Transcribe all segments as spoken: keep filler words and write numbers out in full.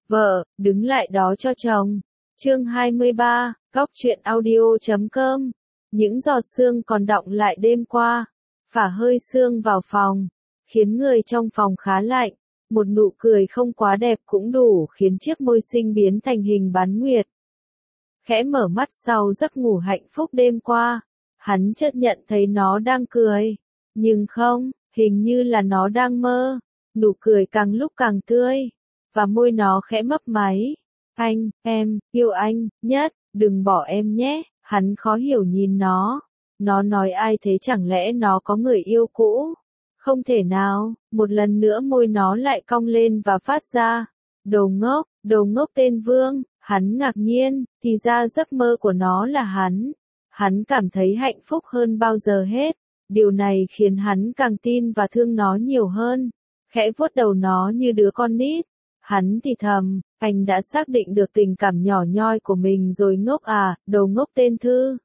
Vợ, đứng lại đó cho chồng. Chương hai mươi ba, góc truyện audio chấm com. Những giọt sương còn đọng lại đêm qua, phả hơi sương vào phòng, khiến người trong phòng khá lạnh. Một nụ cười không quá đẹp cũng đủ khiến chiếc môi xinh biến thành hình bán nguyệt. Khẽ mở mắt sau giấc ngủ hạnh phúc đêm qua, hắn chợt nhận thấy nó đang cười. Nhưng không, hình như là nó đang mơ. Nụ cười càng lúc càng tươi, và môi nó khẽ mấp máy. Anh, em, yêu anh, nhất, đừng bỏ em nhé. Hắn khó hiểu nhìn nó. Nó nói ai thế, chẳng lẽ nó có người yêu cũ? Không thể nào. Một lần nữa môi nó lại cong lên và phát ra. Đồ ngốc, đồ ngốc tên Vương. Hắn ngạc nhiên, thì ra giấc mơ của nó là hắn. Hắn cảm thấy hạnh phúc hơn bao giờ hết. Điều này khiến hắn càng tin và thương nó nhiều hơn. Khẽ vuốt đầu nó như đứa con nít. Hắn thì thầm, anh đã xác định được tình cảm nhỏ nhoi của mình rồi ngốc à, đồ ngốc tên Thư.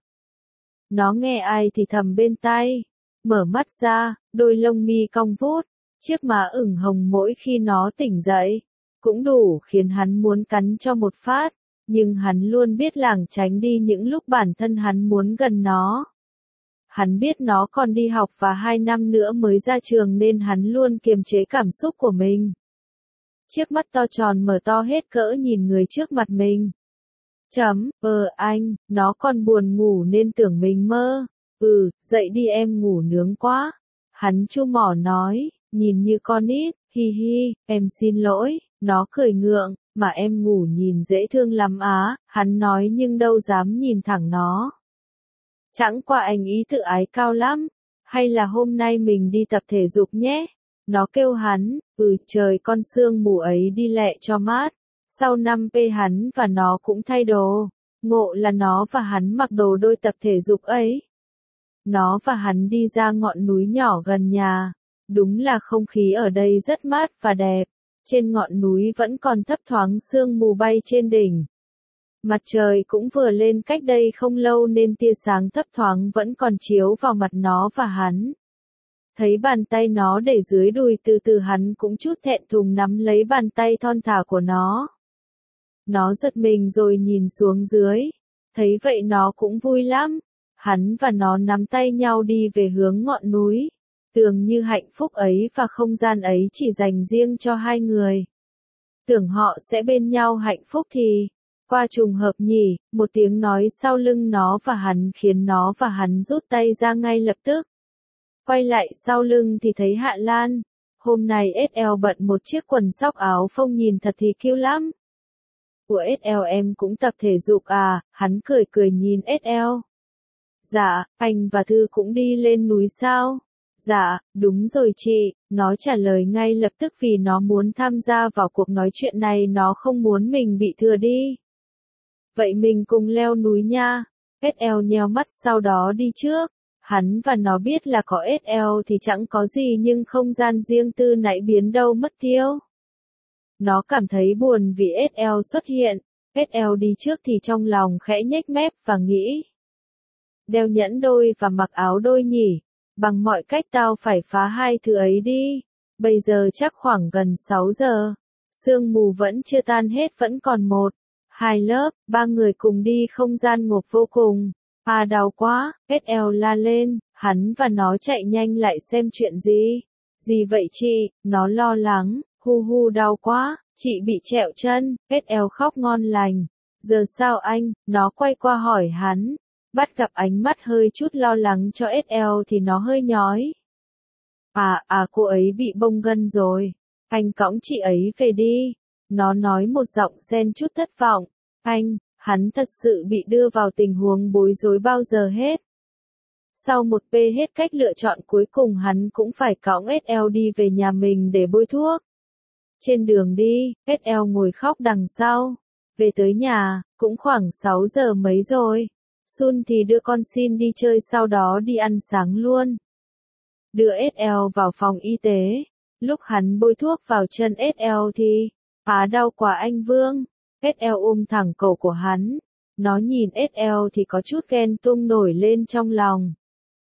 Nó nghe ai thì thầm bên tai. Mở mắt ra, đôi lông mi cong vút, chiếc má ửng hồng mỗi khi nó tỉnh dậy. Cũng đủ khiến hắn muốn cắn cho một phát, nhưng hắn luôn biết lảng tránh đi những lúc bản thân hắn muốn gần nó. Hắn biết nó còn đi học và hai năm nữa mới ra trường nên hắn luôn kiềm chế cảm xúc của mình. Chiếc mắt to tròn mở to hết cỡ nhìn người trước mặt mình. Chấm, ờ anh, nó còn buồn ngủ nên tưởng mình mơ. Ừ, dậy đi em ngủ nướng quá. Hắn chu mỏ nói, nhìn như con nít, hi hi, em xin lỗi. Nó cười ngượng, mà em ngủ nhìn dễ thương lắm á, hắn nói nhưng đâu dám nhìn thẳng nó. Chẳng qua anh ý tự ái cao lắm, hay là hôm nay mình đi tập thể dục nhé? Nó kêu hắn, ừ trời con sương mù ấy đi lẹ cho mát. Sau năm pê hắn và nó cũng thay đồ, ngộ là nó và hắn mặc đồ đôi tập thể dục ấy. Nó và hắn đi ra ngọn núi nhỏ gần nhà, đúng là không khí ở đây rất mát và đẹp. Trên ngọn núi vẫn còn thấp thoáng sương mù bay trên đỉnh. Mặt trời cũng vừa lên cách đây không lâu nên tia sáng thấp thoáng vẫn còn chiếu vào mặt nó và hắn. Thấy bàn tay nó để dưới đùi từ từ hắn cũng chút thẹn thùng nắm lấy bàn tay thon thả của nó. Nó giật mình rồi nhìn xuống dưới. Thấy vậy nó cũng vui lắm. Hắn và nó nắm tay nhau đi về hướng ngọn núi. Tưởng như hạnh phúc ấy và không gian ấy chỉ dành riêng cho hai người. Tưởng họ sẽ bên nhau hạnh phúc thì, qua trùng hợp nhỉ, một tiếng nói sau lưng nó và hắn khiến nó và hắn rút tay ra ngay lập tức. Quay lại sau lưng thì thấy Hạ Lan. Hôm nay ét lờ bận một chiếc quần sóc áo phông nhìn thật thì cute lắm. Của ét lờ em cũng tập thể dục à, hắn cười cười nhìn ét lờ. Dạ, anh và Thư cũng đi lên núi sao? Dạ, đúng rồi chị, nó trả lời ngay lập tức vì nó muốn tham gia vào cuộc nói chuyện này, nó không muốn mình bị thừa đi. Vậy mình cùng leo núi nha. ét lờ nheo mắt sau đó đi trước. Hắn và nó biết là có ét lờ thì chẳng có gì nhưng không gian riêng tư nãy biến đâu mất tiêu. Nó cảm thấy buồn vì ét lờ xuất hiện. ét lờ đi trước thì trong lòng khẽ nhếch mép và nghĩ. Đeo nhẫn đôi và mặc áo đôi nhỉ. Bằng mọi cách tao phải phá hai thứ ấy đi. Bây giờ chắc khoảng gần sáu giờ. Sương mù vẫn chưa tan hết, vẫn còn một, hai lớp, ba người cùng đi không gian ngộp vô cùng. À đau quá, ét lờ la lên, hắn và nó chạy nhanh lại xem chuyện gì. Gì vậy chị, nó lo lắng, hu hu đau quá, chị bị trẹo chân, ét lờ khóc ngon lành. Giờ sao anh, nó quay qua hỏi hắn. Bắt gặp ánh mắt hơi chút lo lắng cho ét lờ thì nó hơi nhói. À, à cô ấy bị bong gân rồi. Anh cõng chị ấy về đi. Nó nói một giọng xen chút thất vọng. Anh, hắn thật sự bị đưa vào tình huống bối rối bao giờ hết. Sau một pê hết cách lựa chọn cuối cùng hắn cũng phải cõng ét lờ đi về nhà mình để bôi thuốc. Trên đường đi, ét lờ ngồi khóc đằng sau. Về tới nhà, cũng khoảng sáu giờ mấy rồi. Sun thì đưa con xin đi chơi sau đó đi ăn sáng luôn. Đưa ét lờ vào phòng y tế. Lúc hắn bôi thuốc vào chân ét lờ thì, á đau quá anh Vương. ét lờ ôm thẳng cổ của hắn. Nó nhìn ét lờ thì có chút ghen tung nổi lên trong lòng.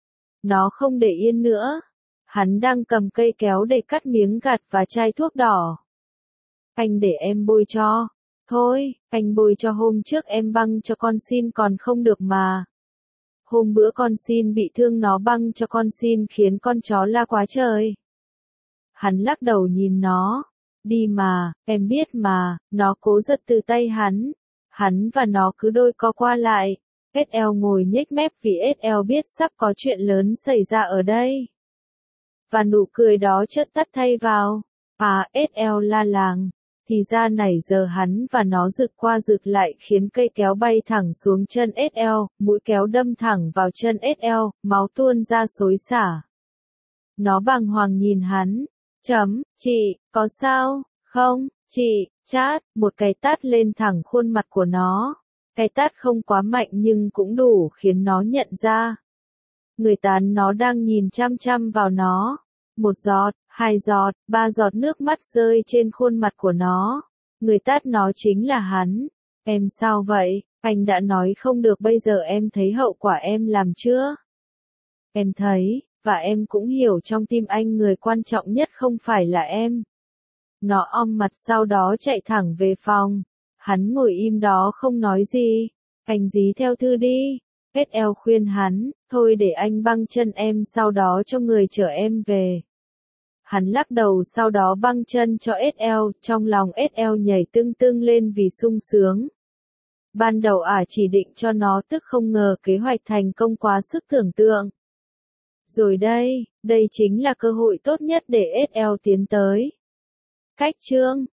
Nó không để yên nữa. Hắn đang cầm cây kéo để cắt miếng gạt và chai thuốc đỏ. anh để em bôi cho. Thôi, anh bôi cho hôm trước em băng cho con xin còn không được mà. Hôm bữa con xin bị thương nó băng cho con xin khiến con chó la quá trời. Hắn lắc đầu nhìn nó. Đi mà, em biết mà, nó cố giật từ tay hắn. Hắn và nó cứ đôi co qua lại. ét lờ ngồi nhếch mép vì ét lờ biết sắp có chuyện lớn xảy ra ở đây. Và nụ cười đó chợt tắt thay vào. À, ét lờ la làng. Thì ra nãy giờ hắn và nó rượt qua rượt lại khiến cây kéo bay thẳng xuống chân ét lờ, mũi kéo đâm thẳng vào chân ét lờ, máu tuôn ra xối xả. Nó bàng hoàng nhìn hắn. Chấm, chị, có sao, không, chị, chát, một cái tát lên thẳng khuôn mặt của nó. Cái tát không quá mạnh nhưng cũng đủ khiến nó nhận ra. Người tán nó đang nhìn chăm chăm vào nó. Một giọt, hai giọt, ba giọt nước mắt rơi trên khuôn mặt của nó. Người tát nó chính là hắn. Em sao vậy? Anh đã nói không được bây giờ em thấy hậu quả em làm chưa? Em thấy, và em cũng hiểu trong tim anh người quan trọng nhất không phải là em. Nó om mặt sau đó chạy thẳng về phòng. Hắn ngồi im đó không nói gì. Anh dí theo thư đi. ét lờ khuyên hắn, thôi để anh băng chân em sau đó cho người chở em về. Hắn lắc đầu sau đó băng chân cho ét lờ, trong lòng ét lờ nhảy tưng tưng lên vì sung sướng. Ban đầu ả chỉ định cho nó tức không ngờ kế hoạch thành công quá sức tưởng tượng. Rồi đây, đây chính là cơ hội tốt nhất để ét lờ tiến tới. Cách chương